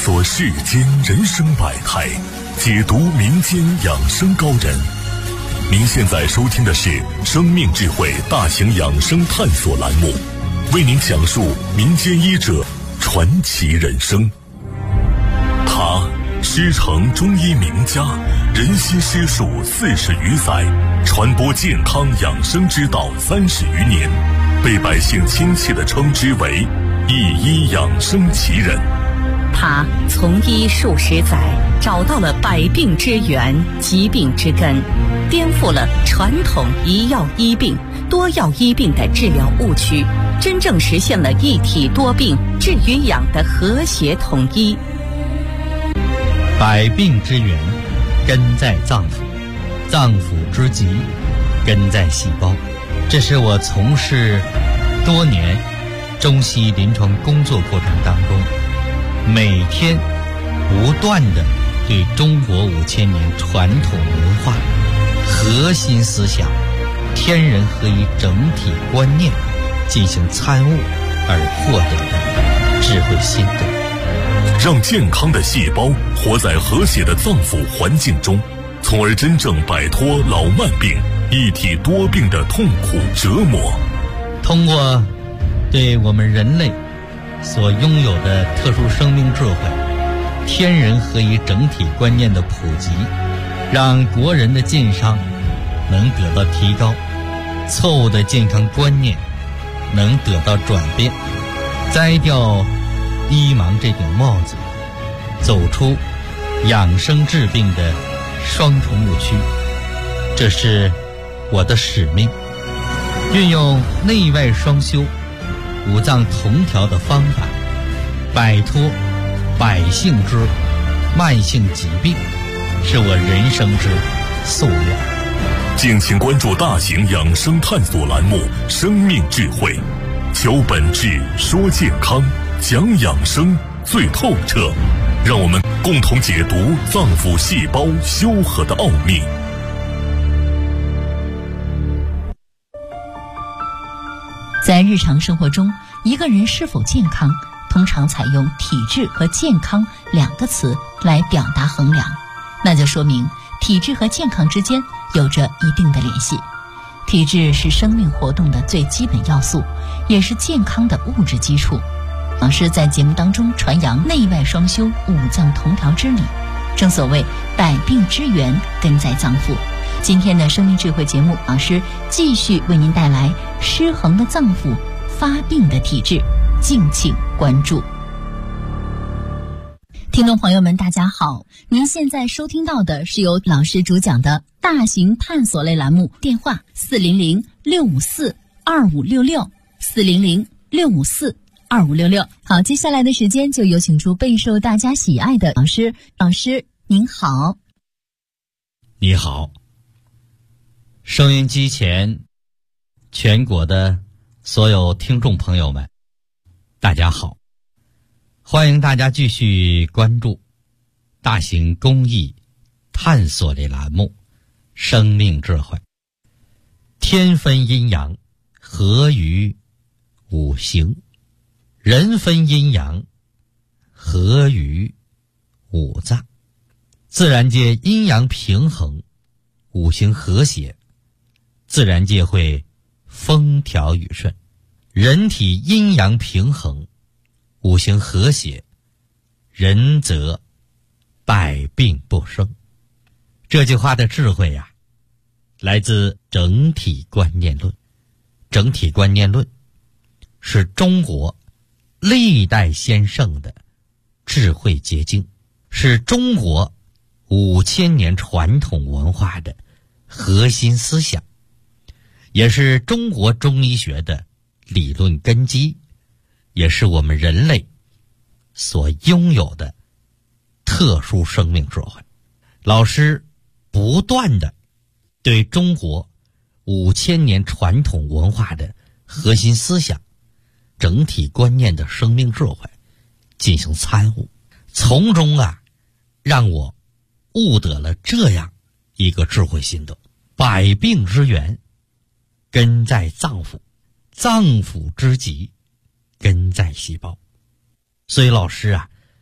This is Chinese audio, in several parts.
说世间人生百态，解读民间养生高人。您现在收听的是生命智慧大型养生探索栏目，为您讲述民间医者传奇人生。他师承中医名家，人心师术40余载，传播健康养生之道30余年，被百姓亲切地称之为一医养生奇人。 他从医数十载，找到了百病之源、疾病之根，颠覆了传统一药医病、多药医病的治疗误区，真正实现了一体多病治与养的和谐统一。 百病之源根在脏腑，脏腑之疾根在细胞。这是我从事多年中西医临床工作过程当中，每天不断地对中国5000年传统文化核心思想天人合一整体观念进行参悟而获得的智慧心得。 让健康的细胞活在和谐的脏腑环境中，从而真正摆脱老慢病、一体多病的痛苦折磨。 通过对我们人类所拥有的特殊生命智慧、天人合一整体观念的普及，让国人的健康能得到提高，错误的健康观念能得到转变，摘掉医盲这顶帽子，走出养生治病的双重误区。这是我的使命，运用内外双修、五脏同调的方法，摆脱百姓之慢性疾病，是我人生之夙愿。 敬请关注大型养生探索栏目《生命智慧》，求本质，说健康，讲养生最透彻，让我们共同解读脏腑细胞修和的奥秘。 在日常生活中，一个人是否健康，通常采用体质和健康2个词来表达衡量，那就说明体质和健康之间有着一定的联系。体质是生命活动的最基本要素，也是健康的物质基础。老师在节目当中传扬内外双修、五脏同调之理，正所谓百病之源根在脏腑。今天的生命智慧节目，老师继续为您带来失衡的脏腑、发病的体质，敬请关注。听众朋友们大家好，您现在收听到的是由老师主讲的大型探索类栏目，电话400-654-2566 400-654-2566。好，接下来的时间就有请出备受大家喜爱的老师。老师您好。 你好，收音机前全国的所有听众朋友们大家好，欢迎大家继续关注大型公益探索类栏目生命智慧。天分阴阳，合于五行；人分阴阳，合于五脏。自然界阴阳平衡，五行和谐，自然界会风调雨顺。人体阴阳平衡，五行和谐，人则百病不生。这句话的智慧呀，来自整体观念论。整体观念论是中国历代先圣的智慧结晶，是中国5000年传统文化的核心思想，也是中国中医学的理论根基，也是我们人类所拥有的特殊生命智慧。老师不断的对中国5000年传统文化的核心思想、整体观念的生命智慧进行参悟，从中让我悟得了这样一个智慧心得：百病之源根在脏腑，脏腑之疾根在细胞。所以老师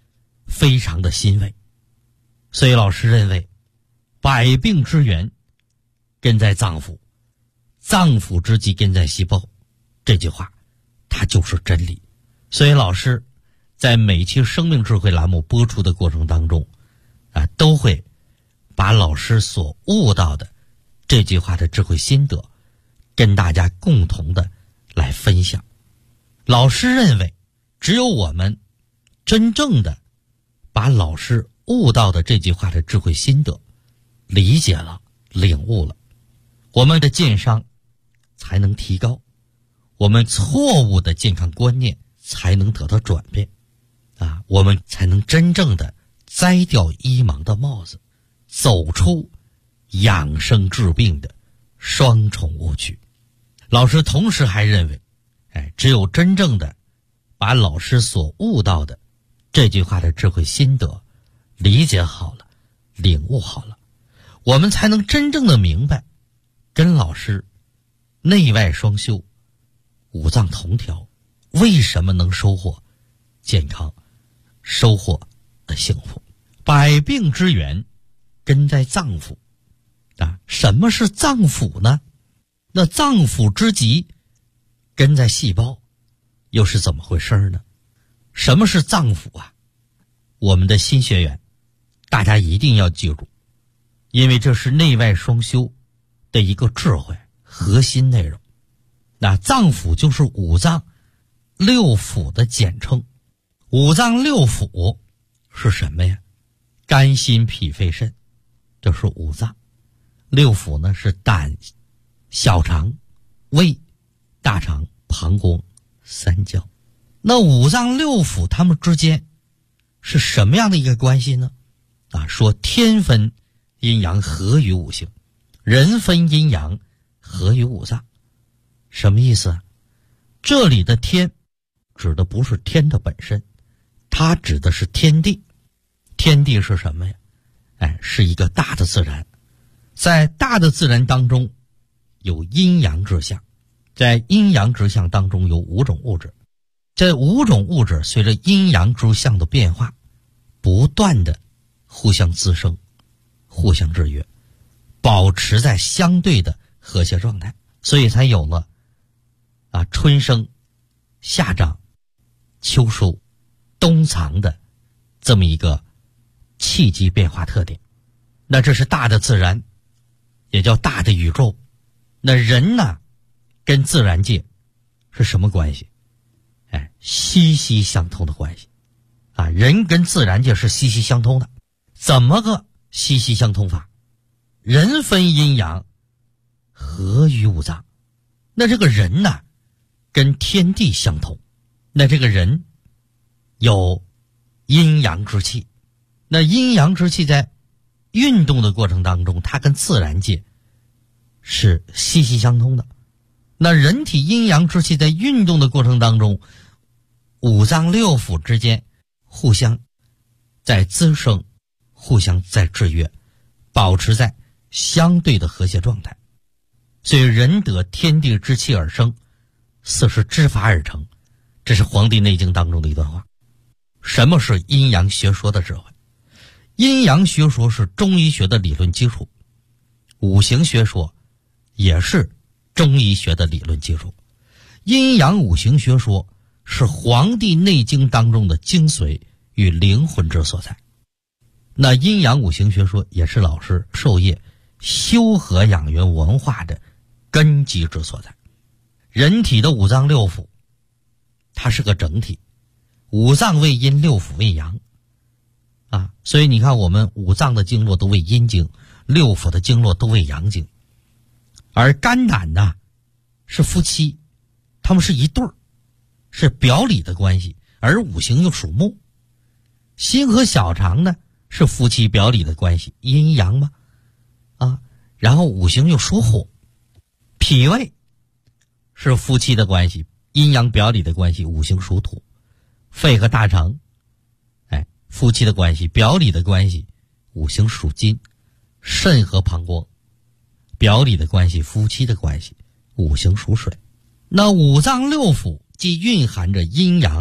非常的欣慰。所以老师认为，百病之源根在脏腑，脏腑之疾根在细胞，这句话它就是真理。所以老师在每期生命智慧栏目播出的过程当中都会把老师所悟到的这句话的智慧心得跟大家共同的来分享。老师认为，只有我们真正的把老师悟到的这句话的智慧心得理解了、领悟了，我们的健康才能提高，我们错误的健康观念才能得到转变我们才能真正的摘掉医盲的帽子，走出养生治病的双重误区。老师同时还认为，只有真正的把老师所悟到的这句话的智慧心得理解好了、领悟好了，我们才能真正的明白，跟老师内外双修、五脏同调，为什么能收获健康、收获幸福。百病之源根在脏腑什么是脏腑呢？那脏腑之疾根在细胞，又是怎么回事呢？什么是脏腑我们的新学员大家一定要记住，因为这是内外双修的一个智慧核心内容。那脏腑就是五脏六腑的简称。五脏六腑是什么呀？肝心脾肺肾，这是五脏。六腑呢是胆、小肠、胃、大肠、膀胱、三焦。那五脏六腑它们之间是什么样的一个关系呢？说天分阴阳合于五行，人分阴阳合于五脏。什么意思这里的天指的不是天的本身，它指的是天地。天地是什么呀？是一个大的自然。在大的自然当中有阴阳之象，在阴阳之象当中有五种物质。这五种物质随着阴阳之象的变化，不断的互相滋生、互相制约，保持在相对的和谐状态，所以才有了春生、夏长、秋收、冬藏的这么一个气机变化特点。那这是大的自然，也叫大的宇宙。那人呢，跟自然界是什么关系？息息相通的关系人跟自然界是息息相通的。怎么个息息相通法？人分阴阳合于五脏。那这个人呢，跟天地相通。那这个人有阴阳之气，那阴阳之气在运动的过程当中，它跟自然界是息息相通的。那人体阴阳之气在运动的过程当中，五脏六腑之间互相在滋生，互相在制约，保持在相对的和谐状态。所以人得天地之气而生，四时之法而成，这是《黄帝内经》当中的一段话。什么是阴阳学说的智慧？阴阳学说是中医学的理论基础，五行学说也是中医学的理论基础。阴阳五行学说是《黄帝内经》当中的精髓与灵魂之所在。那阴阳五行学说也是老师授业修和养元文化的根基之所在。人体的五脏六腑它是个整体，五脏为阴，六腑为阳所以你看我们五脏的经络都为阴经，六腑的经络都为阳经。而肝胆呢是夫妻，他们是一对儿，是表里的关系，而五行又属木。心和小肠呢是夫妻表里的关系，阴阳嘛然后五行又属火。脾胃是夫妻的关系，阴阳表里的关系，五行属土。肺和大肠夫妻的关系，表里的关系，五行属金。肾和膀胱表里的关系，夫妻的关系，五行属水。那五脏六腑既蕴含着阴阳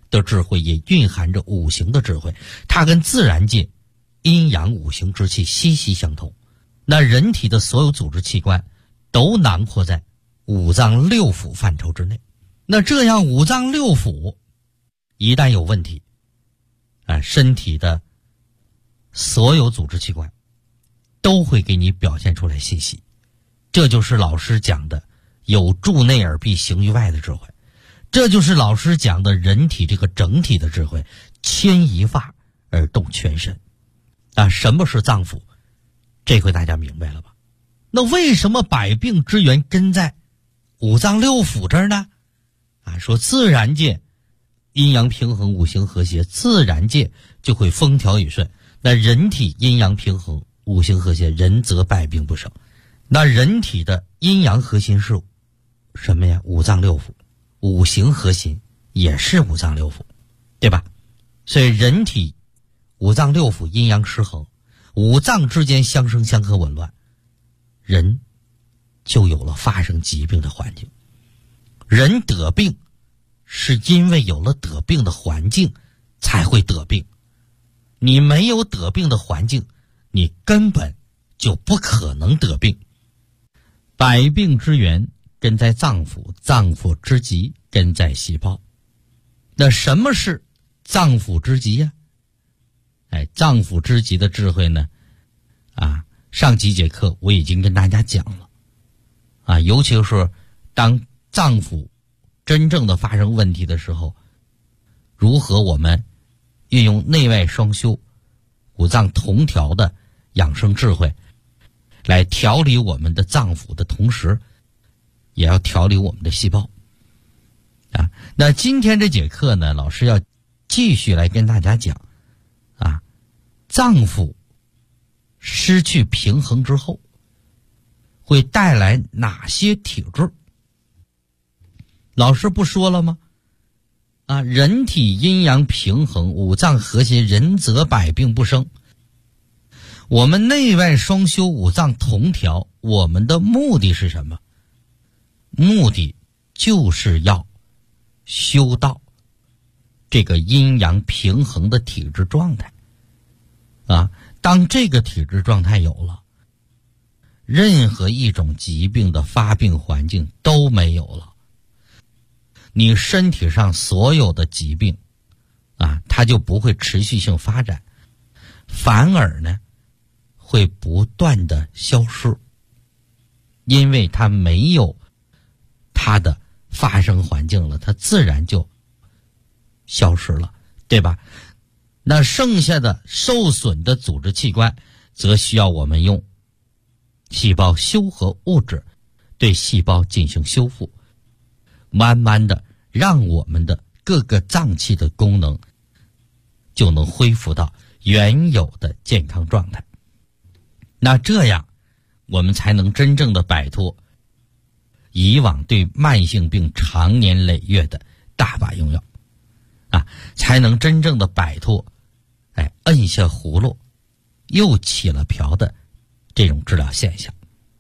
的智慧，也蕴含着五行的智慧，它跟自然界阴阳五行之气息息相通。那人体的所有组织器官都囊括在五脏六腑范畴之内。那这样五脏六腑一旦有问题，身体的所有组织器官都会给你表现出来信息。这就是老师讲的有助内而必行于外的智慧，这就是老师讲的人体这个整体的智慧，牵一发而动全身。什么是脏腑？这回大家明白了吧？那为什么百病之源根在五脏六腑这儿呢？说自然界阴阳平衡，五行和谐，自然界就会风调雨顺。那人体阴阳平衡，五行和谐，人则百病不生。那人体的阴阳核心是什么呀？五脏六腑。五行核心也是五脏六腑，对吧？所以人体五脏六腑阴阳失衡，五脏之间相生相克紊乱，人就有了发生疾病的环境。人得病是因为有了得病的环境才会得病，你没有得病的环境，你根本就不可能得病。百病之源根在脏腑，脏腑之极根在细胞。那什么是脏腑之极呀？脏腑之极的智慧呢？上几节课我已经跟大家讲了。尤其是当脏腑真正的发生问题的时候，如何我们运用内外双修、五脏同调的养生智慧，来调理我们的脏腑的同时，也要调理我们的细胞。那今天这节课呢，老师要继续来跟大家讲脏腑失去平衡之后会带来哪些体质。老师不说了吗？人体阴阳平衡，五脏和谐，人则百病不生。我们内外双修，五脏同调，我们的目的是什么？目的就是要修到这个阴阳平衡的体质状态。当这个体质状态有了，任何一种疾病的发病环境都没有了。你身体上所有的疾病它就不会持续性发展，反而呢会不断的消失，因为它没有它的发生环境了，它自然就消失了，对吧？那剩下的受损的组织器官则需要我们用细胞修合物质对细胞进行修复，慢慢的让我们的各个脏器的功能就能恢复到原有的健康状态。那这样我们才能真正的摆脱以往对慢性病长年累月的大把用药才能真正的摆脱摁下葫芦又起了瓢的这种治疗现象。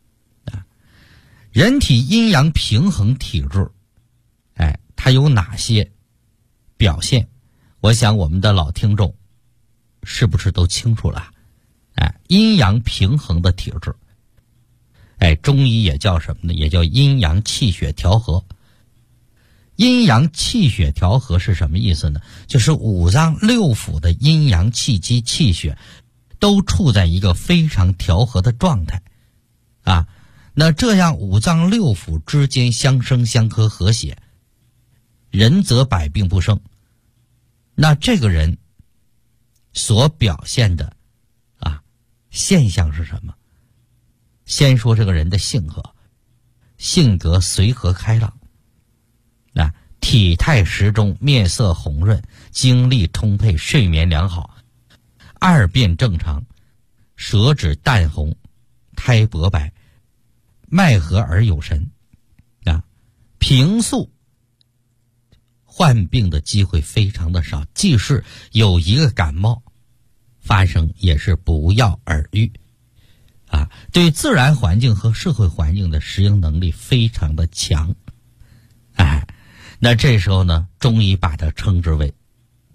人体阴阳平衡体质它有哪些表现？我想我们的老听众是不是都清楚了？阴阳平衡的体质，中医也叫什么呢？也叫阴阳气血调和。阴阳气血调和是什么意思呢？就是五脏六腑的阴阳气机气血都处在一个非常调和的状态那这样五脏六腑之间相生相克和谐，人则百病不生。那这个人所表现的现象是什么？先说这个人的性格随和开朗，体态适中，面色红润，精力充沛，睡眠良好，二便正常，舌质淡红，苔薄白，脉和而有神平素患病的机会非常的少，即使有一个感冒发生也是不药而愈对自然环境和社会环境的适应能力非常的强那这时候呢，中医把它称之为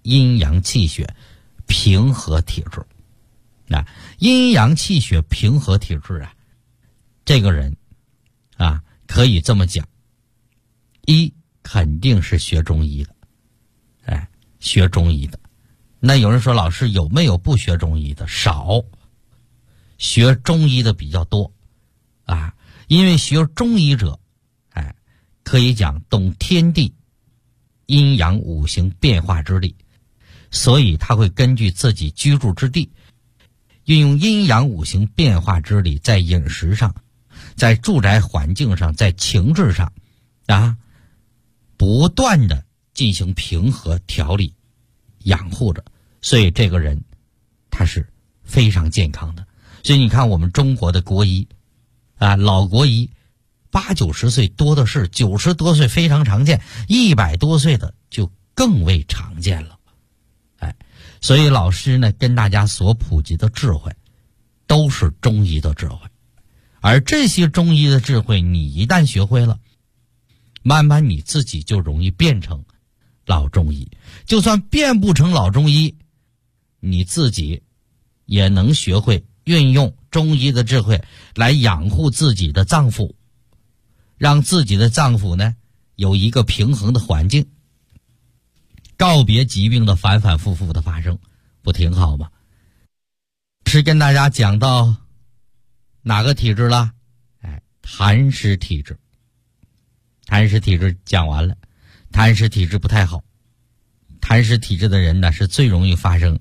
阴阳气血平和体质。那阴阳气血平和体质啊，这个人啊，可以这么讲，一肯定是学中医的，学中医的。那有人说，老师有没有不学中医的？少，学中医的比较多啊。因为学中医者，可以讲懂天地阴阳五行变化之力，所以他会根据自己居住之地，运用阴阳五行变化之力，在饮食上，在住宅环境上，在情志上啊，不断的进行平和调理养护着，所以这个人他是非常健康的。所以你看我们中国的国医啊，老国医80、90岁多的是，90多岁非常常见，100多岁的就更为常见了。所以老师呢跟大家所普及的智慧都是中医的智慧，而这些中医的智慧你一旦学会了，慢慢你自己就容易变成老中医。就算变不成老中医，你自己也能学会运用中医的智慧来养护自己的脏腑，让自己的脏腑呢有一个平衡的环境，告别疾病的反反复复的发生，不挺好吗？是跟大家讲到哪个体质了？痰湿体质。痰湿体质讲完了，痰湿体质不太好。痰湿体质的人呢，是最容易发生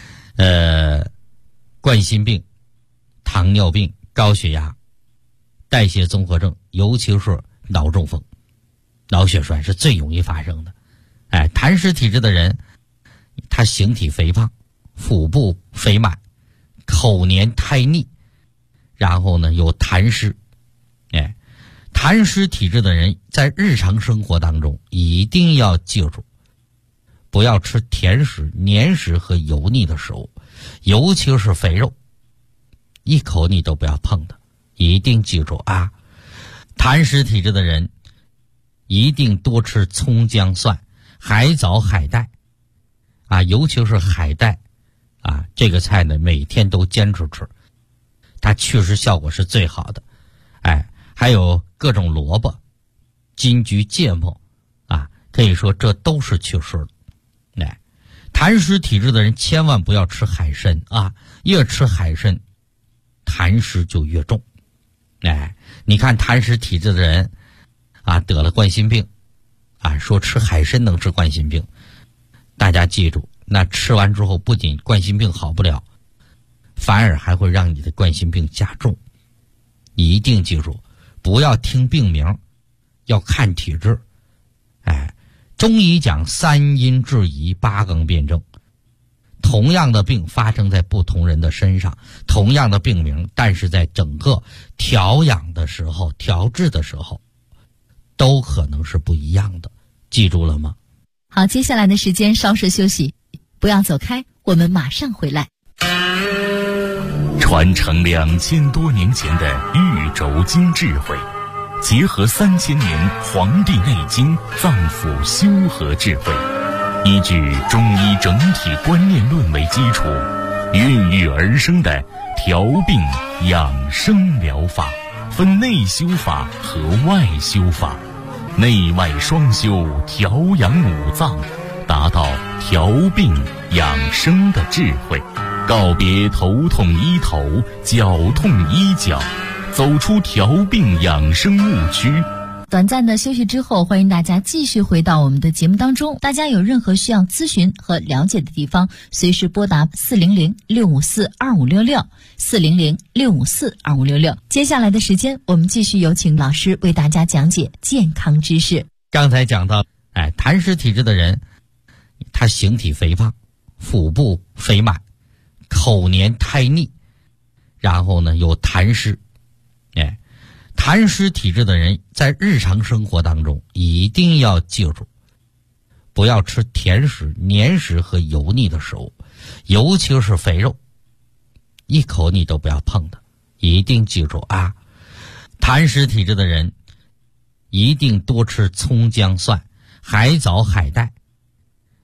冠心病、糖尿病、高血压、代谢综合症，尤其是脑中风、脑血栓是最容易发生的。痰湿体质的人，他形体肥胖，腹部肥满，口黏苔腻，然后呢有痰湿。痰湿体质的人在日常生活当中一定要记住，不要吃甜食、黏食和油腻的食物，尤其是肥肉，一口你都不要碰的，一定记住啊！痰湿体质的人一定多吃葱姜蒜、海藻、海带啊，尤其是海带啊，这个菜呢每天都坚持吃，它确实效果是最好的。还有各种萝卜、金桔、芥末啊，可以说这都是祛湿的。痰湿体质的人千万不要吃海参啊，越吃海参痰湿就越重。你看痰湿体质的人啊，得了冠心病啊，说吃海参能治冠心病，大家记住，那吃完之后不仅冠心病好不了，反而还会让你的冠心病加重。一定记住，不要听病名，要看体质。中医讲3阴治宜，8纲辩证。同样的病发生在不同人的身上，同样的病名，但是在整个调养的时候、调治的时候，都可能是不一样的。记住了吗？ 好，接下来的时间稍事休息，不要走开，我们马上回来。 传承2000多年前的玉轴经智慧，结合3000年《黄帝内经》脏腑修和智慧，依据中医整体观念论为基础，孕育而生的调病养生疗法，分内修法和外修法，内外双修，调养五脏，达到调病养生的智慧。告别头痛医头，脚痛医脚，走出调病养生误区。 短暂的休息之后，欢迎大家继续回到我们的节目当中。大家有任何需要咨询和了解的地方，随时拨打400-654-2566 400-654-2566。接下来的时间，我们继续有请老师为大家讲解健康知识。 刚才讲到，痰湿体质的人，他形体肥胖，腹部肥满，口黏苔腻，然后呢有痰湿。痰湿体质的人在日常生活当中一定要记住，不要吃甜食、黏食和油腻的食物，尤其是肥肉，一口你都不要碰的，一定记住啊！痰湿体质的人一定多吃葱姜蒜、海藻、海带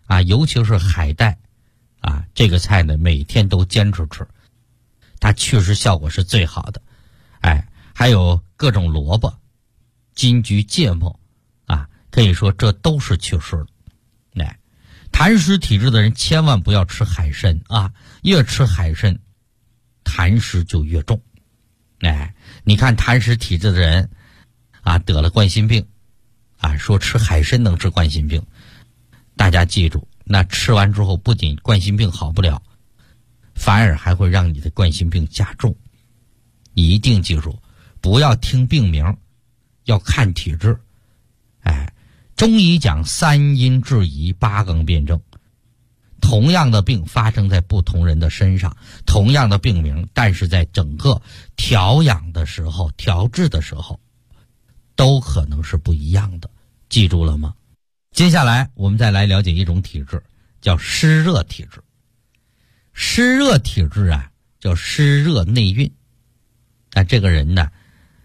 啊，尤其是海带啊，这个菜呢每天都坚持吃，它祛湿效果是最好的。还有各种萝卜、金桔、芥末啊，可以说这都是祛湿的。痰湿体质的人千万不要吃海参啊，越吃海参痰湿就越重。你看痰湿体质的人啊，得了冠心病啊，说吃海参能治冠心病，大家记住，那吃完之后不仅冠心病好不了，反而还会让你的冠心病加重。一定记住，不要听病名，要看体质。中医讲三阴治宜，八纲辩证。同样的病发生在不同人的身上，同样的病名，但是在整个调养的时候、调治的时候，都可能是不一样的。记住了吗？接下来我们再来了解一种体质，叫湿热体质。湿热体质啊，叫湿热内蕴。这个人呢，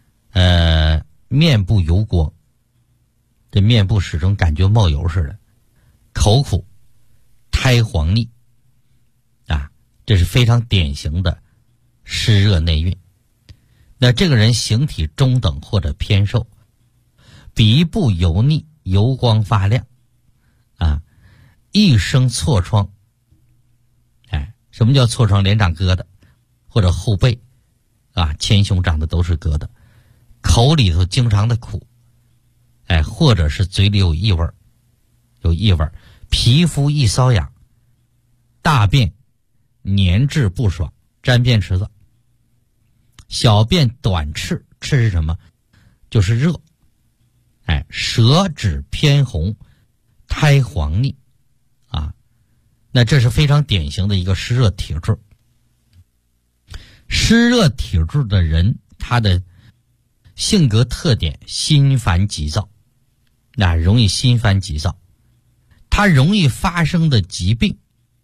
面部油光，这面部始终感觉冒油似的，口苦，苔黄腻啊，这是非常典型的湿热内蕴。那这个人形体中等或者偏瘦，鼻部油腻，油光发亮啊，一生痤疮。什么叫痤疮？脸长疙瘩，或者后背啊，前胸长的都是疙瘩，口里头经常的苦，或者是嘴里有异味，皮肤易瘙痒，大便粘滞不爽，沾便池子，小便短赤，赤是什么？就是热，舌质偏红，苔黄腻啊，那这是非常典型的一个湿热体质。湿热体质的人，他的性格特点心烦急躁，容易心烦急躁。他容易发生的疾病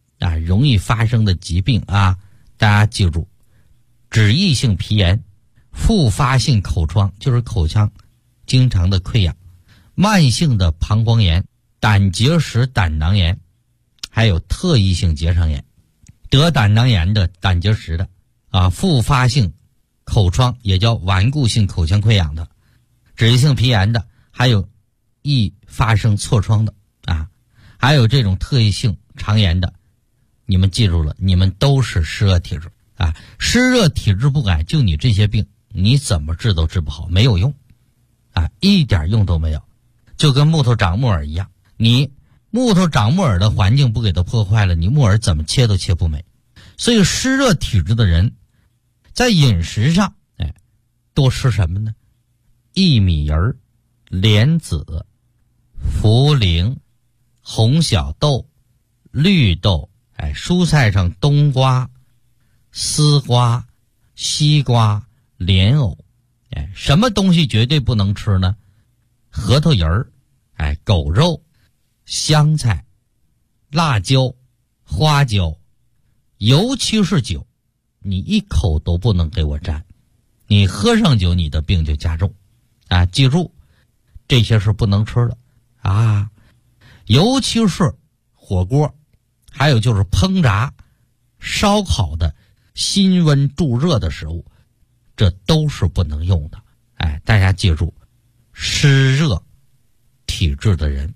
啊，大家记住，脂溢性皮炎、复发性口疮，就是口腔经常的溃疡，慢性的膀胱炎、胆结石、胆囊炎，还有特异性结肠炎。得胆囊炎的、胆结石的啊，复发性口疮也叫顽固性口腔溃疡的，脂溢性皮炎的，还有易发生痤疮的啊，还有这种特异性肠炎的，你们记住了，你们都是湿热体质啊。湿热体质不改，就你这些病，你怎么治都治不好，没有用啊，一点用都没有。就跟木头长木耳一样，你木头长木耳的环境不给它破坏了，你木耳怎么切都切不美。所以湿热体质的人在饮食上多吃什么呢？薏米仁、莲子、茯苓、红小豆、绿豆，蔬菜上冬瓜、丝瓜、西瓜、莲藕，什么东西绝对不能吃呢？核桃仁儿，狗肉、香菜、辣椒、花椒，尤其是酒，你一口都不能给我沾，你喝上酒，你的病就加重啊！记住，这些是不能吃的啊，尤其是火锅，还有就是烹炸、烧烤的辛温助热的食物，这都是不能用的。大家记住，湿热体质的人，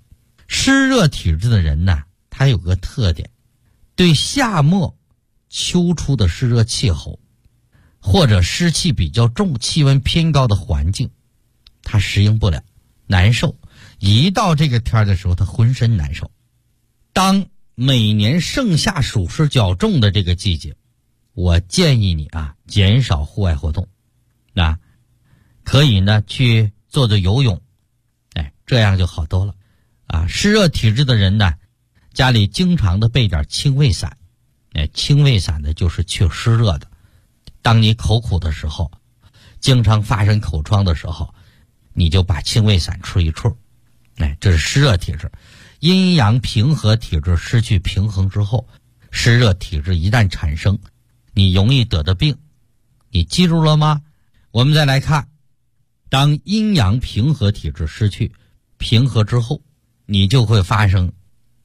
呢，他有个特点，对夏末秋初的湿热气候，或者湿气比较重、气温偏高的环境，他适应不了，难受。一到这个天的时候，他浑身难受。当每年盛夏暑湿较重的这个季节，我建议你啊，减少户外活动，可以呢去做做游泳，这样就好多了啊。湿热体质的人呢，家里经常的备点清胃散，清胃散呢就是去湿热的。当你口苦的时候，经常发生口疮的时候，你就把清胃散吃一处，这是湿热体质。阴阳平和体质失去平衡之后，湿热体质一旦产生，你容易得的病，你记住了吗？我们再来看，当阴阳平和体质失去平和之后，你就会发生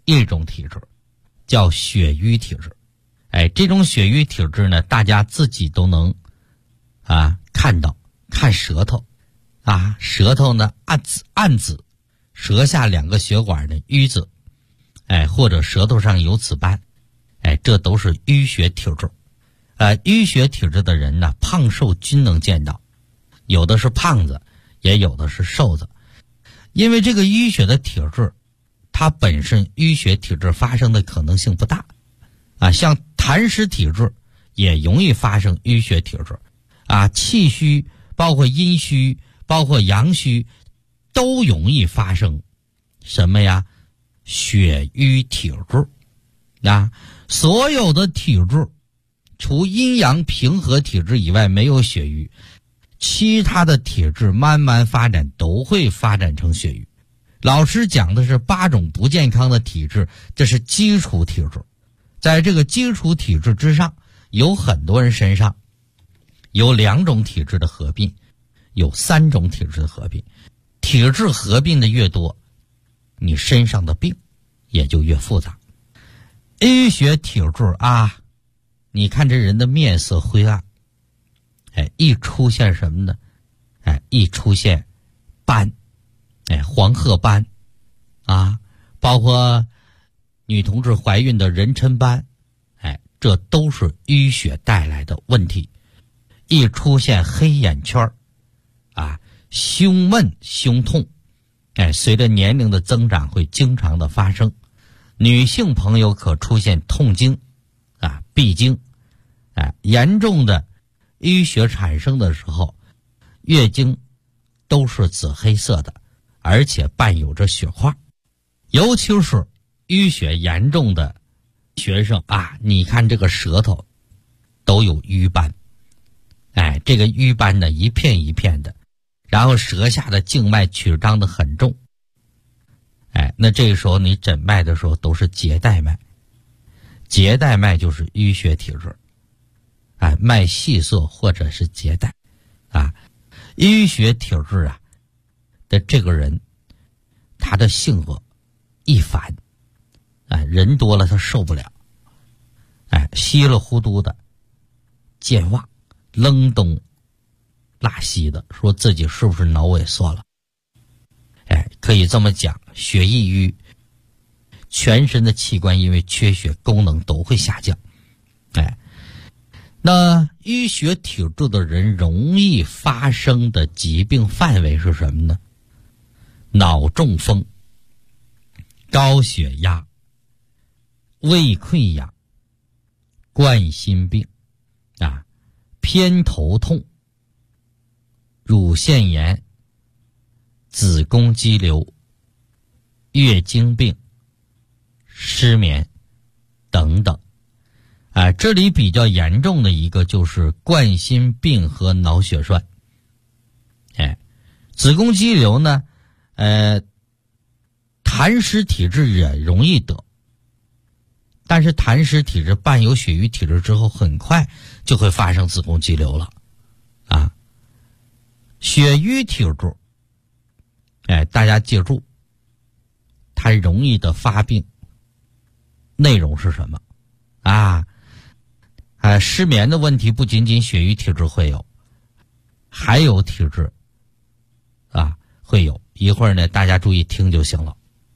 一种体质，叫血瘀体质。这种血瘀体质呢，大家自己都能看到，看舌头舌头呢暗紫，舌下2个血管的瘀紫，或者舌头上有紫斑，这都是淤血体质。淤血体质的人呢，胖瘦均能见到，有的是胖子，也有的是瘦子。因为这个淤血的体质，它本身淤血体质发生的可能性不大像痰湿体质也容易发生淤血体质气虚，包括阴虚，包括阳虚，都容易发生什么呀？血瘀体质所有的体质除阴阳平和体质以外没有血瘀，其他的体质慢慢发展都会发展成血瘀。老师讲的是8种不健康的体质，这是基础体质。在这个基础体质之上，有很多人身上有2种体质的合并，有3种体质的合并。体质合并的越多，你身上的病也就越复杂。淤血体质你看这人的面色灰暗，一出现什么呢？一出现斑，黄褐斑包括女同志怀孕的妊娠斑，这都是淤血带来的问题。一出现黑眼圈胸闷胸痛，随着年龄的增长会经常的发生。女性朋友可出现痛经闭经，严重的淤血产生的时候，月经都是紫黑色的，而且伴有着血块。尤其是淤血严重的学生你看这个舌头都有瘀斑，这个瘀斑呢一片一片的，然后舌下的静脉曲张的很重，那这个时候你诊脉的时候都是结带脉，结带脉就是淤血体质，脉细涩或者是结带淤血体质的这个人，他的性格易烦，人多了他受不了，稀里糊涂的，健忘，愣东拉西的，说自己是不是脑萎缩了？可以这么讲，血易瘀，全身的器官因为缺血功能都会下降。那淤血体质的人容易发生的疾病范围是什么呢？脑中风、高血压、胃溃疡、冠心病偏头痛、乳腺炎、子宫肌瘤、月经病、失眠等等。这里比较严重的一个就是冠心病和脑血栓。子宫肌瘤呢，痰湿体质也容易得，但是痰湿体质伴有血瘀体质之后，很快就会发生子宫肌瘤了血瘀体质大家记住，它容易的发病内容是什么失眠的问题不仅仅血瘀体质会有，还有体质会有。一会儿呢，大家注意听就行了。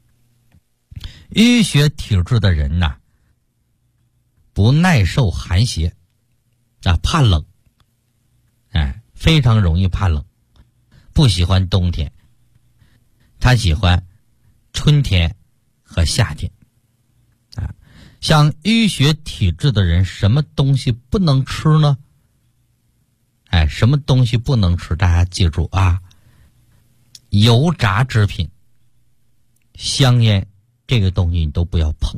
淤血体质的人不耐受寒邪怕冷，非常容易怕冷，不喜欢冬天，他喜欢春天和夏天像淤血体质的人，什么东西不能吃呢？什么东西不能吃？大家记住油炸制品、香烟这个东西你都不要碰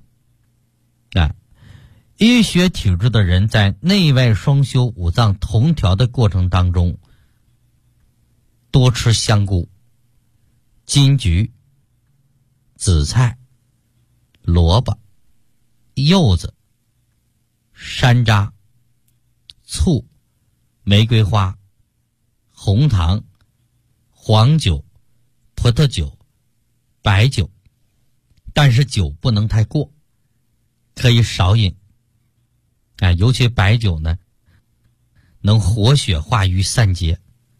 淤血体质的人在内外双修、五脏同调的过程当中，多吃香菇、金桔、紫菜、萝卜、柚子、山楂、醋、玫瑰花、红糖、黄酒、葡萄酒、白酒， 但是酒不能太过，可以少饮。尤其白酒呢，能活血化瘀散结。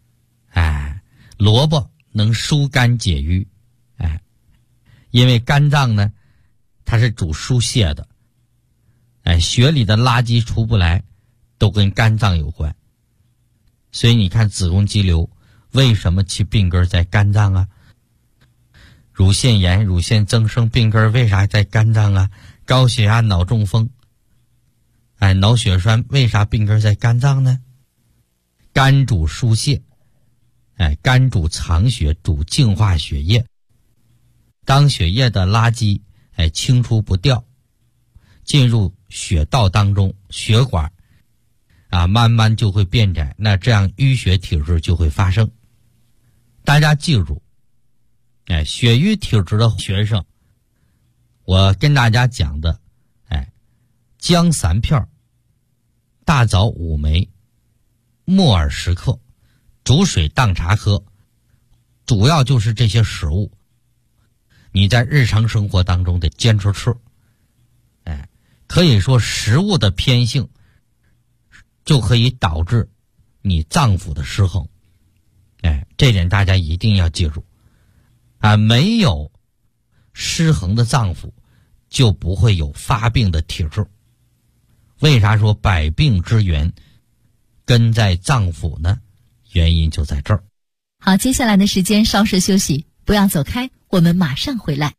萝卜能疏肝解郁。因为肝脏呢，它是主疏泄的。血里的垃圾出不来，都跟肝脏有关。所以你看子宫肌瘤为什么其病根在肝脏啊？乳腺炎、乳腺增生病根为啥在肝脏啊？高血压、脑中风、脑血栓为啥病根在肝脏呢？肝主疏泄，肝主藏血，主净化血液。当血液的垃圾清除不掉，进入血道当中，血管慢慢就会变窄，那这样淤血体质就会发生。大家记住，血瘀体质的学生，我跟大家讲的，姜3片，大枣5枚，木耳10克，煮水当茶喝，主要就是这些食物。你在日常生活当中得坚持吃。可以说食物的偏性就可以导致你脏腑的失衡。这点大家一定要记住。没有失衡的脏腑，就不会有发病的体质。为啥说百病之源根在脏腑呢？原因就在这儿。 好，接下来的时间稍事休息，不要走开，我们马上回来。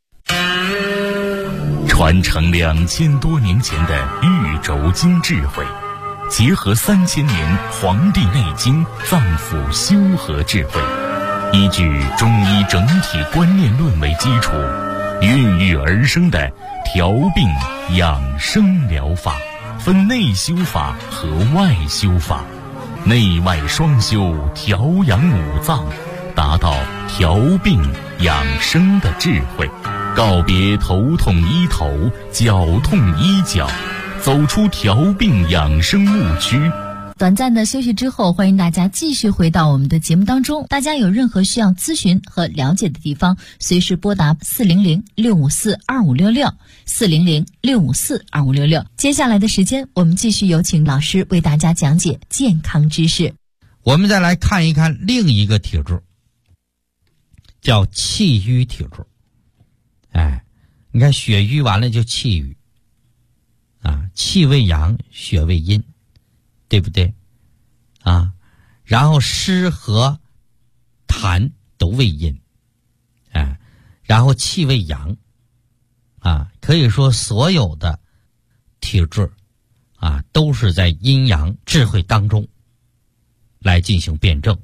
传承2000多年前的玉轴经智慧，结合3000年《黄帝内经》脏腑修和智慧，依据中医整体观念论为基础，孕育而生的调病养生疗法，分内修法和外修法，内外双修，调养五脏，达到调病养生的智慧。告别头痛医头，脚痛医脚，走出调病养生误区。 短暂的休息之后，欢迎大家继续回到我们的节目当中。大家有任何需要咨询和了解的地方，随时拨打400-654-2566 400-654-2566。接下来的时间，我们继续有请老师为大家讲解健康知识。 我们再来看一看另一个体质，叫气瘀体质。你看血瘀完了就气瘀气为阳，血为阴，对不对然后湿和痰都为阴，然后气为阳可以说所有的体质都是在阴阳智慧当中来进行辩证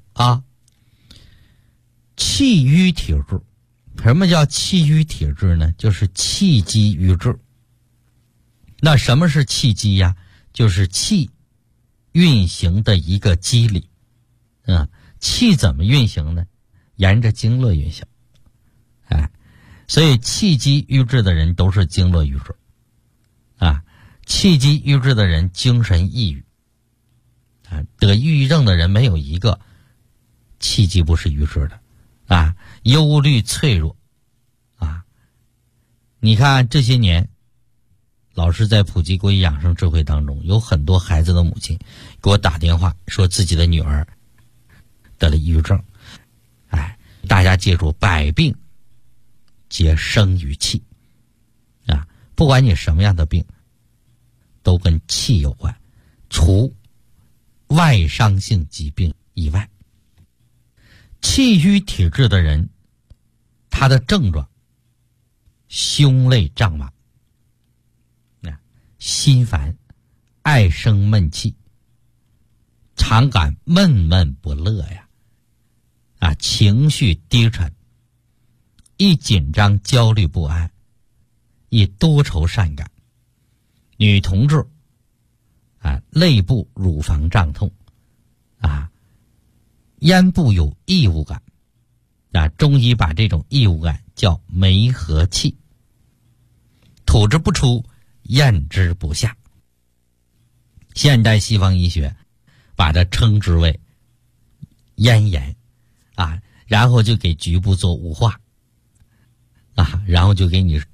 气瘀体质。什么叫气瘀体质呢？就是气机瘀滞。那什么是气机呀？就是气运行的一个机理。气怎么运行呢？沿着经络运行。所以气机瘀滞的人都是经络瘀滞。气机瘀滞的人精神抑郁。得抑郁症的人没有一个气机不是瘀滞的。忧虑脆弱你看这些年老师在普及国医养生智慧当中，有很多孩子的母亲给我打电话说自己的女儿得了抑郁症。大家记住，百病皆生于气不管你什么样的病都跟气有关，除外伤性疾病以外。气瘀体质的人，他的症状胸肋胀满，心烦，爱生闷气，常感闷闷不乐情绪低沉，易紧张焦虑不安，易多愁善感。女同志肋部乳房胀痛咽部有异物感中医把这种异物感叫梅核气，吐之不出，咽之不下。现代西方医学把它称之为咽炎然后就给局部做雾化然后就给你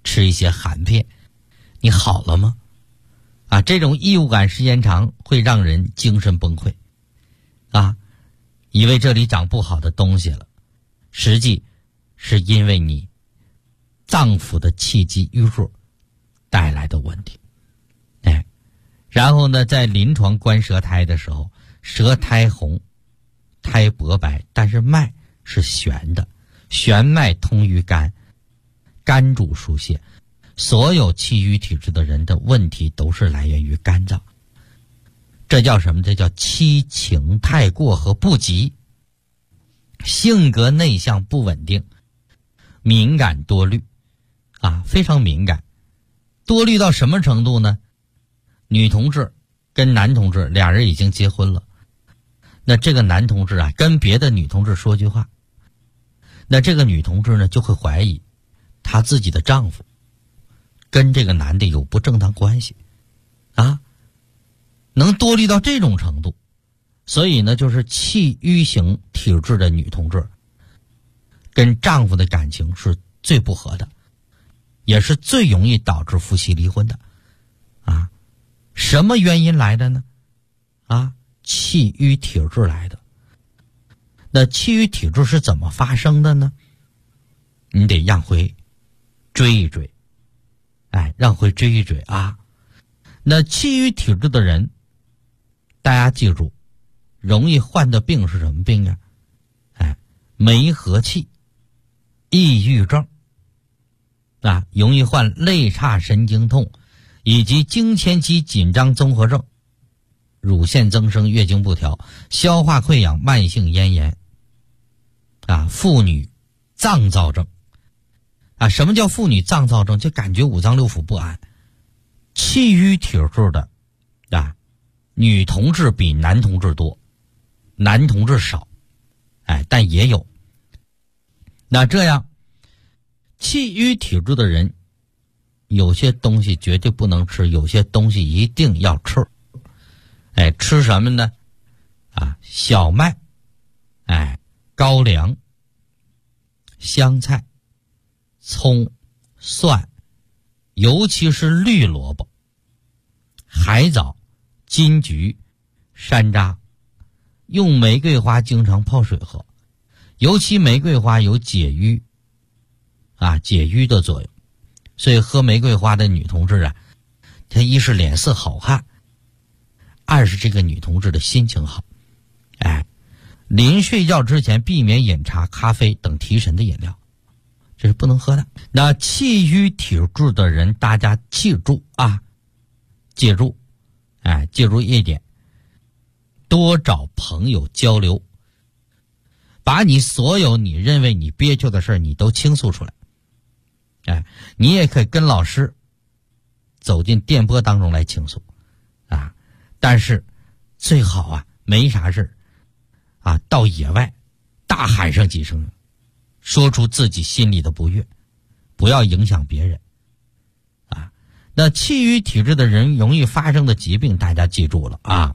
吃一些含片，你好了吗？啊，这种异物感时间长会让人精神崩溃啊，以为这里长不好的东西了，实际是因为你脏腑的气机瘀弱带来的问题。然后呢，在临床观舌苔的时候，舌苔红，苔薄白，但是脉是悬的，悬脉通于肝，肝主疏泄，所有气郁体质的人的问题都是来源于肝脏。这叫什么？这叫七情太过和不及，性格内向不稳定，敏感多虑啊，非常敏感。多虑到什么程度呢？女同志跟男同志俩人已经结婚了，那这个男同志啊跟别的女同志说句话，那这个女同志呢就会怀疑她自己的丈夫跟这个男的有不正当关系啊，能多虑到这种程度。所以呢，就是气郁型体质的女同志跟丈夫的感情是最不合的，也是最容易导致夫妻离婚的啊。什么原因来的呢？啊，气郁体质来的。那气郁体质是怎么发生的呢？你得让回追一追，让回追一追啊。那气郁体质的人，大家记住，容易患的病是什么病啊？梅核气、抑郁症啊，容易患肋叉神经痛以及经前期紧张综合症、乳腺增生、月经不调、消化溃疡、慢性咽炎啊，妇女脏躁症啊。什么叫妇女脏躁症？就感觉五脏六腑不安。气郁体质的啊，女同志比男同志多，男同志少，但也有。那这样气郁体质的人，有些东西绝对不能吃，有些东西一定要吃。吃什么呢？啊，小麦，高粱、香菜、葱、蒜，尤其是绿萝卜、海藻、金桔、山楂。用玫瑰花经常泡水喝，尤其玫瑰花有解郁的作用。所以喝玫瑰花的女同志啊，她一是脸色好看，二是这个女同志的心情好。临睡觉之前避免饮茶、咖啡等提神的饮料，这是不能喝的。那气郁体质的人，大家记住啊，记住一点，多找朋友交流，把你所有你认为你憋屈的事你都倾诉出来。你也可以跟老师走进电波当中来倾诉啊，但是最好啊没啥事啊，到野外大喊上几声，说出自己心里的不悦，不要影响别人啊。那气郁体质的人容易发生的疾病，大家记住了啊，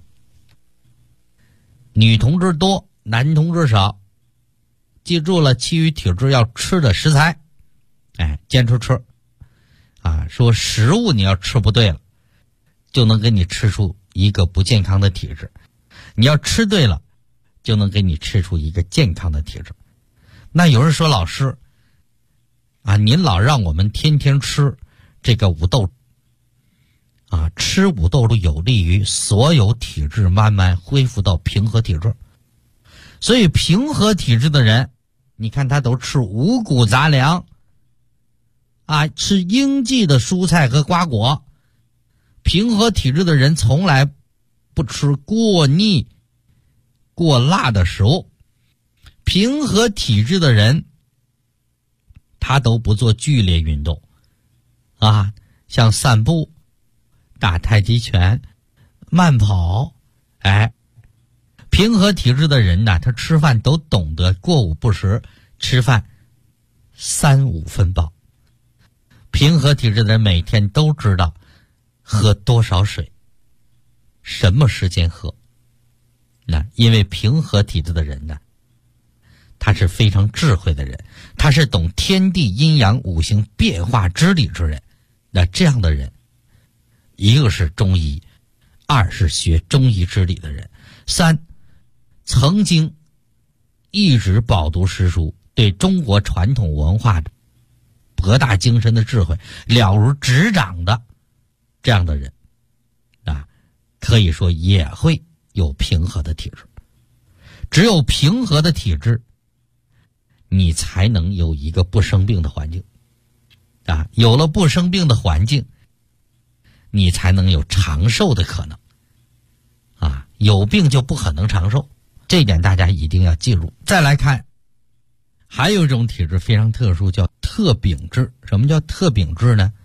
女同志多，男同志少。记住了，气郁体质要吃的食材，坚持吃啊。说食物你要吃不对了，就能给你吃出一个不健康的体质，你要吃对了，就能给你吃出一个健康的体质。那有人说，老师啊，您老让我们天天吃这个五豆啊，吃五豆都有利于所有体质慢慢恢复到平和体质。所以平和体质的人，你看他都吃五谷杂粮啊，吃应季的蔬菜和瓜果。平和体质的人从来不吃过腻过辣的食物。平和体质的人他都不做剧烈运动啊，像散步、打太极拳、慢跑。平和体质的人呢，他吃饭都懂得过午不食，吃饭3-5分饱。平和体质的人每天都知道喝多少水，什么时间喝。那因为平和体质的人呢， 他是非常智慧的人，他是懂天地阴阳五行变化之理之人。那这样的人，一个是中医，二是学中医之理的人，三曾经一直饱读诗书，对中国传统文化的博大精深的智慧了如指掌的这样的人啊，可以说也会有平和的体质。只有平和的体质，你才能有一个不生病的环境啊，有了不生病的环境，你才能有长寿的可能啊，有病就不可能长寿，这一点大家一定要记住。再来看，还有一种体质非常特殊，叫特禀质。什么叫特禀质呢？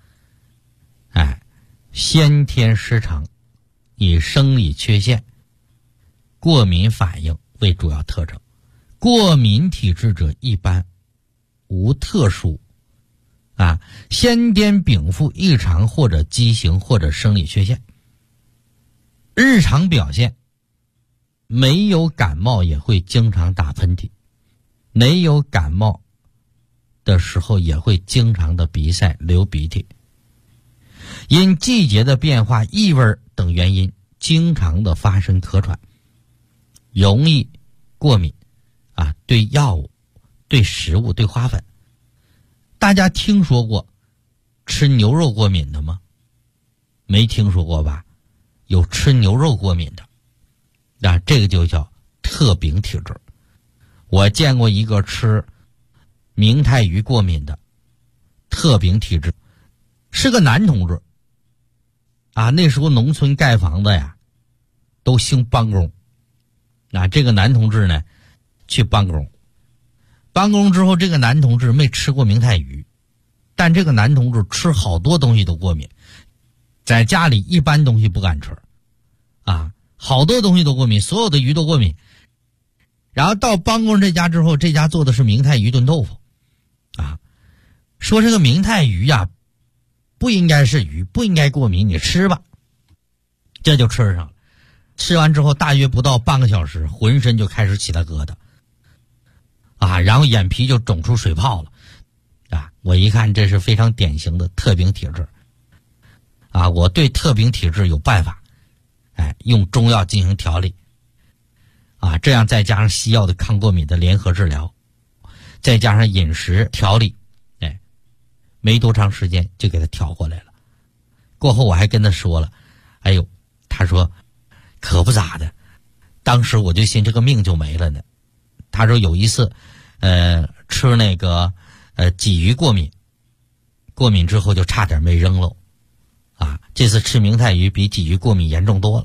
先天失常，以生理缺陷、过敏反应为主要特征。过敏体质者一般无特殊先天禀赋异常或者畸形或者生理缺陷。日常表现没有感冒也会经常打喷嚏，没有感冒的时候也会经常的鼻塞流鼻涕，因季节的变化、异味等原因经常的发生咳喘，容易过敏对药物、对食物、对花粉。大家听说过吃牛肉过敏的吗？没听说过吧？有吃牛肉过敏的这个就叫特禀体质。我见过一个吃明太鱼过敏的特禀体质，是个男同志那时候农村盖房子呀都兴帮工这个男同志呢去帮工之后，这个男同志没吃过明太鱼，但这个男同志吃好多东西都过敏，在家里一般东西不敢吃好多东西都过敏，所有的鱼都过敏。然后到帮工这家之后，这家做的是明太鱼炖豆腐说这个明太鱼不应该是鱼，不应该过敏，你吃吧。这就吃上了。吃完之后大约不到半个小时，浑身就开始起了疙瘩然后眼皮就肿出水泡了我一看这是非常典型的特禀体质我对特禀体质有办法用中药进行调理这样再加上西药的抗过敏的联合治疗，再加上饮食调理没多长时间就给他调过来了。过后我还跟他说了，他说可不咋的，当时我就寻这个命就没了呢。他说有一次吃那个鲫鱼过敏之后就差点没扔了这次吃明太鱼比鲫鱼过敏严重多了。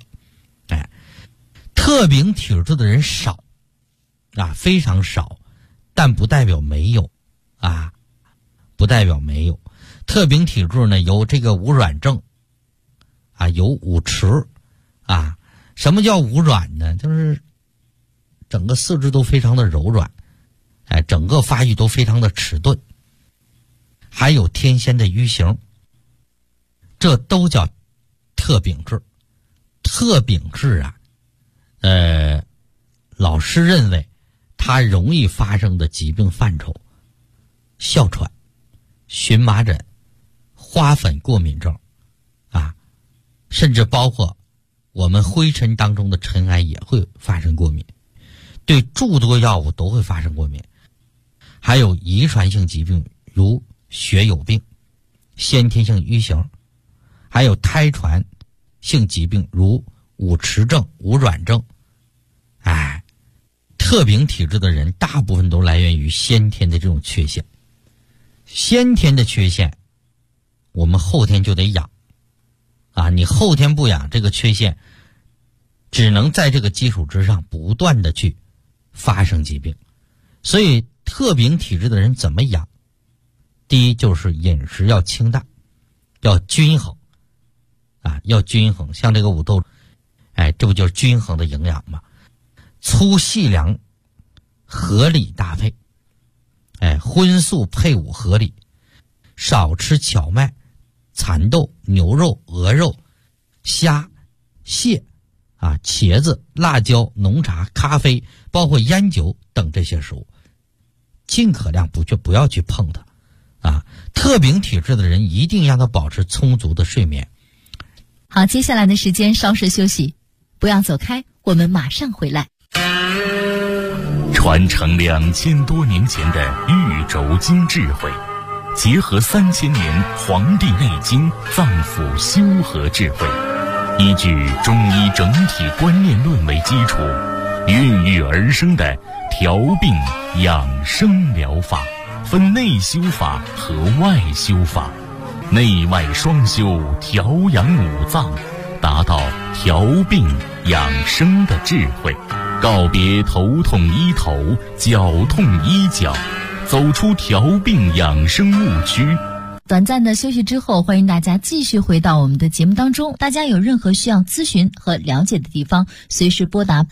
特禀体质的人少非常少，但不代表没有不代表没有。特禀体质呢有这个无软症有五迟什么叫无软呢？就是整个四肢都非常的柔软整个发育都非常的迟钝，还有天仙的瘀形，这都叫特禀质。特禀质老师认为它容易发生的疾病范畴：哮喘、荨麻疹、花粉过敏症甚至包括我们灰尘当中的尘埃也会发生过敏，对诸多药物都会发生过敏，还有遗传性疾病如血友病、先天性瘀形，还有胎传性疾病如五迟症、无软症。特禀体质的人大部分都来源于先天的这种缺陷。先天的缺陷我们后天就得养你后天不养，这个缺陷只能在这个基础之上不断的去发生疾病。所以特禀体质的人怎么养？第一就是饮食要清淡，要均衡要均衡。像这个五豆这不就是均衡的营养吗？粗细粮合理搭配荤素配伍合理，少吃荞麦、蚕豆、牛肉、鹅肉、虾、蟹茄子、辣椒、浓茶、咖啡，包括烟酒等这些食物。 尽可量不要去碰它啊。特禀体质的人一定让他保持充足的睡眠。 好，接下来的时间稍事休息，不要走开，我们马上回来。 传承2000多年前的玉轴经智慧，结合3000年《黄帝内经》脏腑修和智慧，依据中医整体观念论为基础，孕育而生的调病养生疗法，分内修法和外修法，内外双修，调养五脏，达到调病养生的智慧，告别头痛医头，脚痛医脚，走出调病养生误区。 短暂的休息之后，欢迎大家继续回到我们的节目当中。大家有任何需要咨询和了解的地方，随时拨打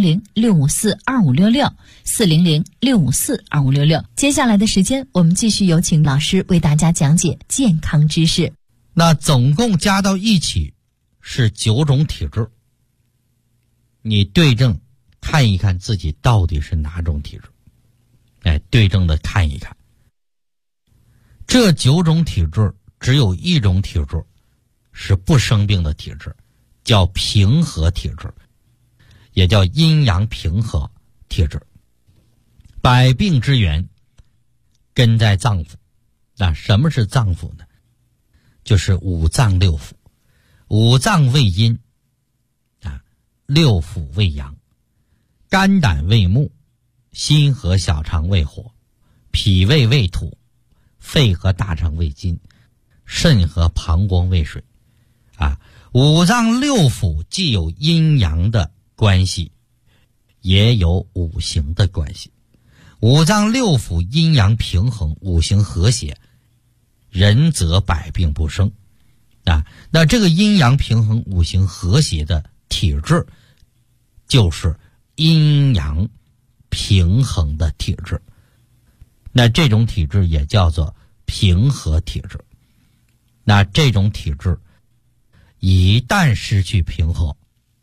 400-654-2566，400-654-2566。接下来的时间，我们继续有请老师为大家讲解健康知识。 那总共加到一起是9种体质，你对症看一看自己到底是哪种体质，对症的看一看。这9种体质只有一种体质是不生病的体质，叫平和体质，也叫阴阳平和体质。百病之源根在脏腑。那什么是脏腑呢？就是五脏六腑。五脏为阴，六腑为阳，肝胆为木，心和小肠为火，脾胃为土，肺和大肠为金，肾和膀胱为水。五脏六腑既有阴阳的关系，也有五行的关系。五脏六腑阴阳平衡，五行和谐，人则百病不生。那这个阴阳平衡、五行和谐的体质，就是阴阳平衡的体质。那这种体质也叫做平和体质。那这种体质一旦失去平衡，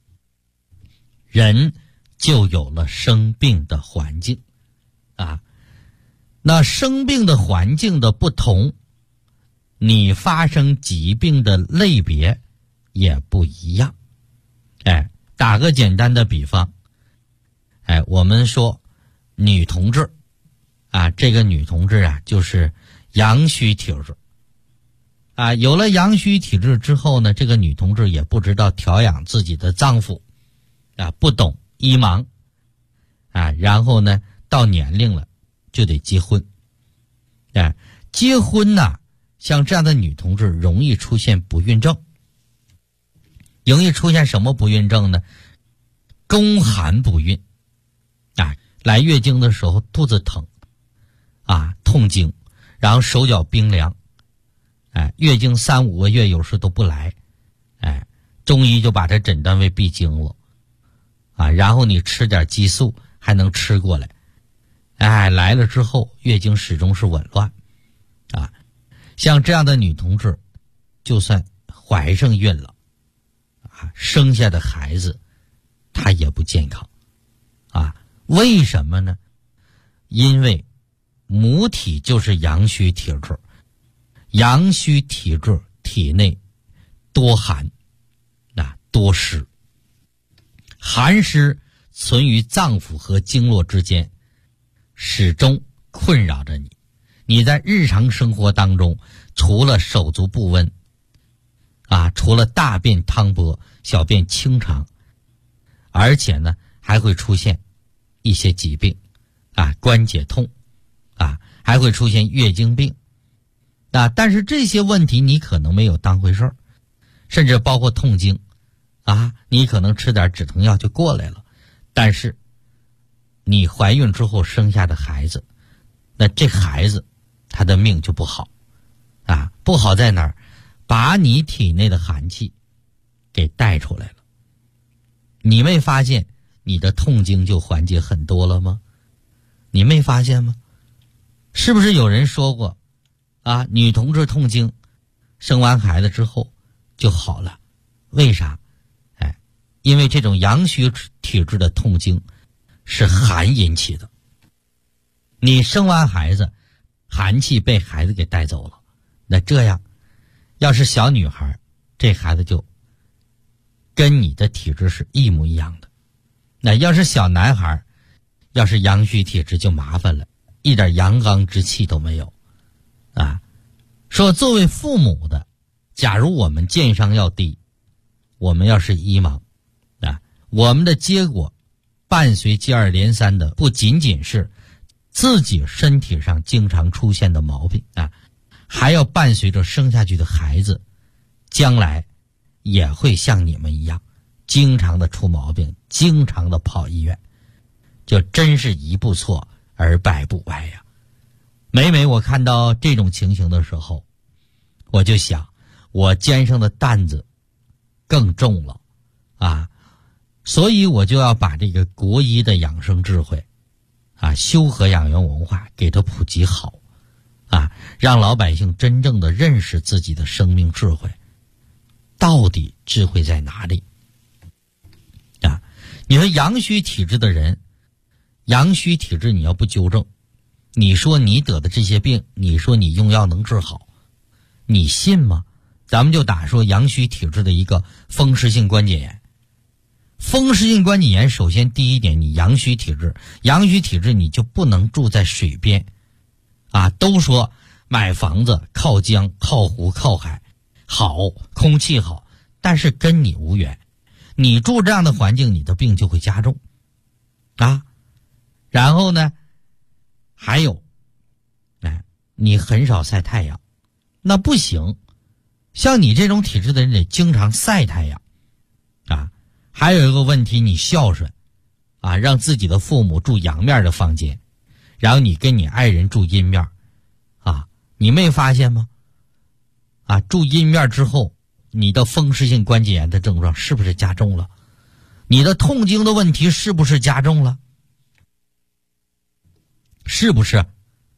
人就有了生病的环境。那生病的环境的不同，你发生疾病的类别也不一样。打个简单的比方，我们说女同志这个女同志就是阳虚体质。有了阳虚体质之后呢，这个女同志也不知道调养自己的脏腑，不懂医盲，然后呢到年龄了就得结婚。结婚呢，像这样的女同志容易出现不孕症。容易出现什么不孕症呢？宫寒不孕。来月经的时候肚子疼，痛经，然后手脚冰凉，月经3、5个月有时都不来，中医就把它诊断为闭经了，然后你吃点激素还能吃过来，来了之后月经始终是紊乱，像这样的女同志，就算怀上孕了，生下的孩子她也不健康，为什么呢？因为母体就是阳虚体质，阳虚体质体内多寒，多湿，寒湿存于脏腑和经络之间，始终困扰着你。你在日常生活当中，除了手足不温，除了大便汤薄、小便清长，而且呢还会出现一些疾病，关节痛，还会出现月经病，但是这些问题你可能没有当回事儿，甚至包括痛经，你可能吃点止疼药就过来了，但是你怀孕之后生下的孩子，那这孩子他的命就不好，不好在哪儿？把你体内的寒气给带出来了。你没发现你的痛经就缓解很多了吗？你没发现吗？是不是有人说过女同志痛经生完孩子之后就好了？为啥？因为这种阳虚体质的痛经是寒引起的， 你生完孩子，寒气被孩子给带走了，那这样，要是小女孩，这孩子就跟你的体质是一模一样的。那要是小男孩，要是阳虚体质就麻烦了，一点阳刚之气都没有啊。说作为父母的，假如我们健商要低，我们要是一忙啊，我们的结果伴随接二连三的不仅仅是自己身体上经常出现的毛病啊，还要伴随着生下去的孩子将来也会像你们一样经常的出毛病，经常的跑医院，就真是一步错而百步歪呀。每每我看到这种情形的时候，我就想我肩上的担子更重了啊，所以我就要把这个国医的养生智慧啊，修和养元文化给它普及好啊，让老百姓真正的认识自己的生命智慧，到底智慧在哪里啊？你说阳虚体质的人，阳虚体质你要不纠正，你说你得的这些病，你说你用药能治好，你信吗？咱们就打说阳虚体质的一个风湿性关节炎。风湿性关节炎首先第一点，你阳虚体质，阳虚体质你就不能住在水边啊。都说买房子靠江靠湖靠海好，空气好，但是跟你无缘，你住这样的环境，你的病就会加重啊。然后呢还有你很少晒太阳，那不行，像你这种体质的人得经常晒太阳啊。还有一个问题，你孝顺啊，让自己的父母住阳面的房间，然后你跟你爱人住阴面啊，你没发现吗？啊，住阴面之后，你的风湿性关节炎的症状是不是加重了？你的痛经的问题是不是加重了？是不是？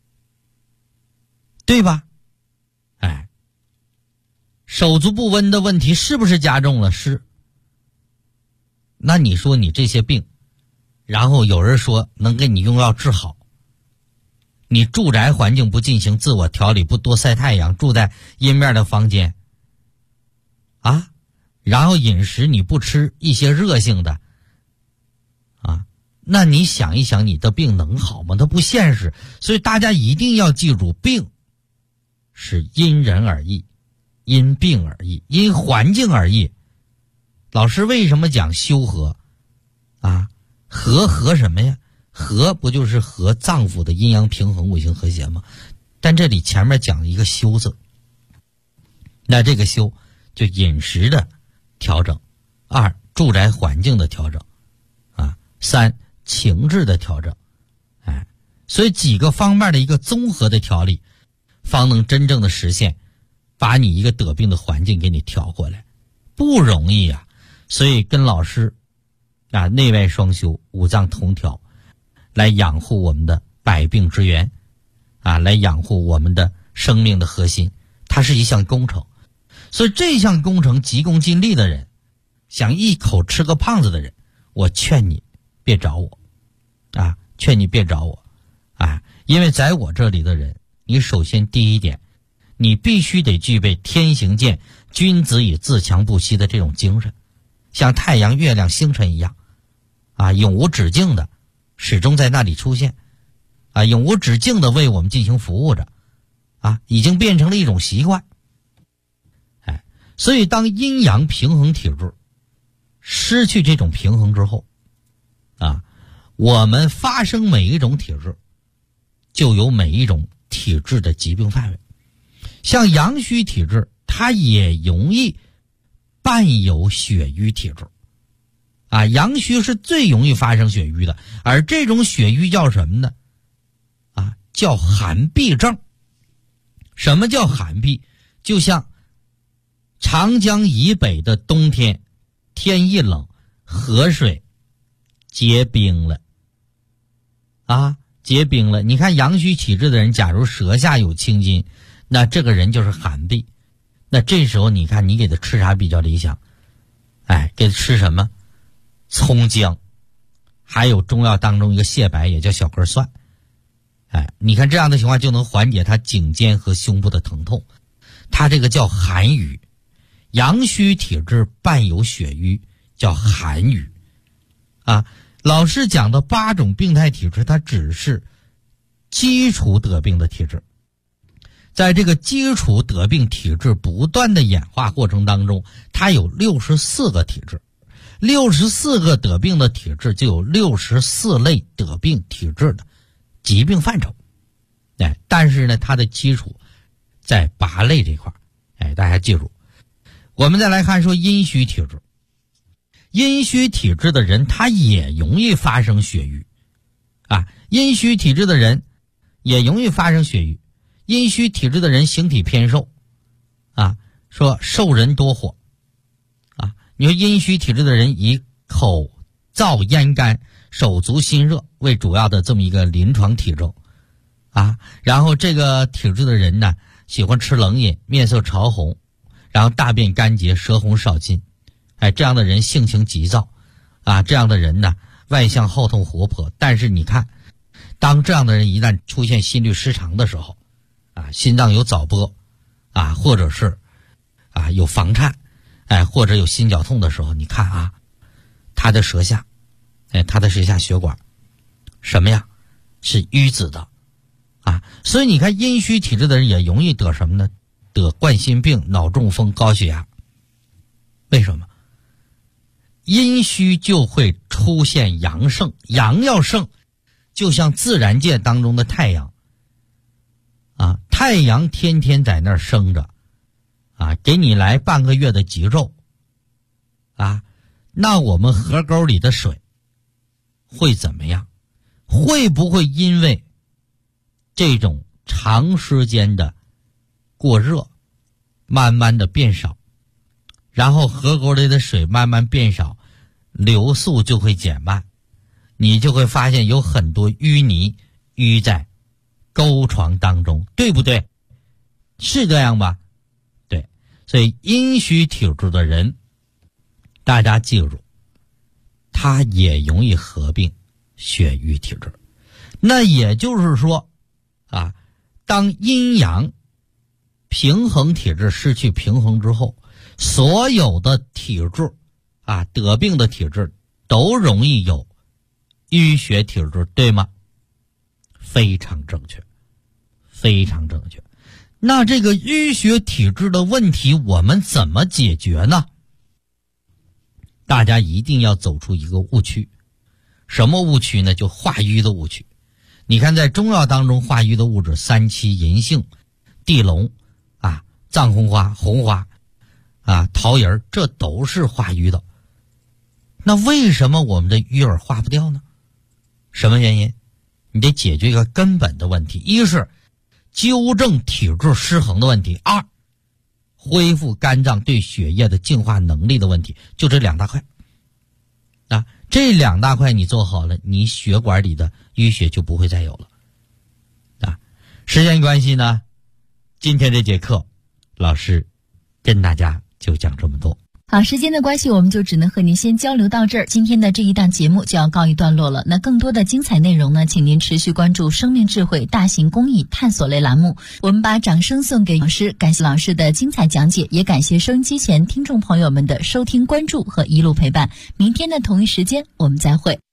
对吧？哎，手足不温的问题是不是加重了？是。那你说你这些病，然后有人说能给你用药治好，你住宅环境不进行自我调理，不多晒太阳，住在阴面的房间啊，然后饮食你不吃一些热性的啊，那你想一想，你的病能好吗？它不现实。所以大家一定要记住，病是因人而异，因病而异，因环境而异。老师为什么讲修和啊？和什么呀？和不就是和脏腑的阴阳平衡、五行和谐吗？但这里前面讲一个修字，那这个修就饮食的调整，二住宅环境的调整啊，三情志的调整，哎，所以几个方面的一个综合的调理，方能真正的实现把你一个得病的环境给你调过来，不容易啊。所以跟老师啊，内外双修，五脏同调，来养护我们的百病之源啊，来养护我们的生命的核心，它是一项工程。所以这项工程急功近利的人，想一口吃个胖子的人，我劝你别找我啊，劝你别找我啊，因为在我这里的人，你首先第一点，你必须得具备天行健，君子以自强不息的这种精神，像太阳、月亮、星辰一样啊，永无止境的始终在那里出现啊，永无止境的为我们进行服务着啊，已经变成了一种习惯。哎，所以当阴阳平衡体质失去这种平衡之后啊，我们发生每一种体质就有每一种体质的疾病范围。像阳虚体质，它也容易伴有血瘀体质啊，阳虚是最容易发生血瘀的，而这种血瘀叫什么呢？啊，叫寒痹症。什么叫寒痹？就像长江以北的冬天，天一冷，河水结冰了啊，结冰了。你看阳虚体质的人，假如舌下有青筋，那这个人就是寒痹。那这时候你看你给他吃啥比较理想？哎，给他吃什么？葱姜，还有中药当中一个蟹白，也叫小根蒜。 你看这样的情况就能缓解他颈肩和胸部的疼痛。他这个叫寒瘀，阳虚体质伴有血瘀，叫寒瘀。老师讲的8种病态体质，它只是基础得病的体质。在这个基础得病体质不断的演化过程当中，它有64个体质，64个得病的体质就有64类得病体质的疾病范畴。但是呢，它的基础在8类这块。大家记住。我们再来看说阴虚体质。阴虚体质的人他也容易发生血瘀阴虚体质的人也容易发生血瘀。阴虚体质的人形体偏瘦说瘦人多火你说阴虚体质的人以口燥咽干、手足心热为主要的这么一个临床体征然后这个体质的人呢，喜欢吃冷饮，面色潮红，然后大便干结，舌红少津。这样的人性情急躁这样的人呢，外向好动活泼。但是你看，当这样的人一旦出现心律失常的时候心脏有早搏或者是有房颤或者有心绞痛的时候，你看他的舌下血管什么呀？是淤紫的所以你看阴虚体质的人也容易得什么呢？得冠心病、脑中风、高血压。为什么？阴虚就会出现阳盛，阳要盛，就像自然界当中的太阳太阳天天在那儿生着给你来半个月的极昼那我们河沟里的水会怎么样？会不会因为这种长时间的过热慢慢的变少，然后河沟里的水慢慢变少，流速就会减慢，你就会发现有很多淤泥淤在沟床当中，对不对？是这样吧？对。所以阴虚体质的人，大家记住，他也容易合并血瘀体质。那也就是说当阴阳平衡体质失去平衡之后，所有的体质得病的体质都容易有淤血体质，对吗？非常正确，非常正确。那这个淤血体质的问题我们怎么解决呢？大家一定要走出一个误区。什么误区呢？就化瘀的误区。你看在中药当中化瘀的物质，三七、银杏、地龙藏红花、红花桃仁，这都是化瘀的。那为什么我们的瘀儿化不掉呢？什么原因？你得解决一个根本的问题，一是纠正体质失衡的问题，二恢复肝脏对血液的净化能力的问题，就这2大块这2大块你做好了，你血管里的淤血就不会再有了时间关系呢，今天这节课老师跟大家就讲这么多。 好，时间的关系，我们就只能和您先交流到这儿。今天的这一档节目就要告一段落了。那更多的精彩内容呢，请您持续关注生命智慧大型公益探索类栏目。我们把掌声送给老师，感谢老师的精彩讲解，也感谢收音机前听众朋友们的收听、关注和一路陪伴。明天的同一时间，我们再会。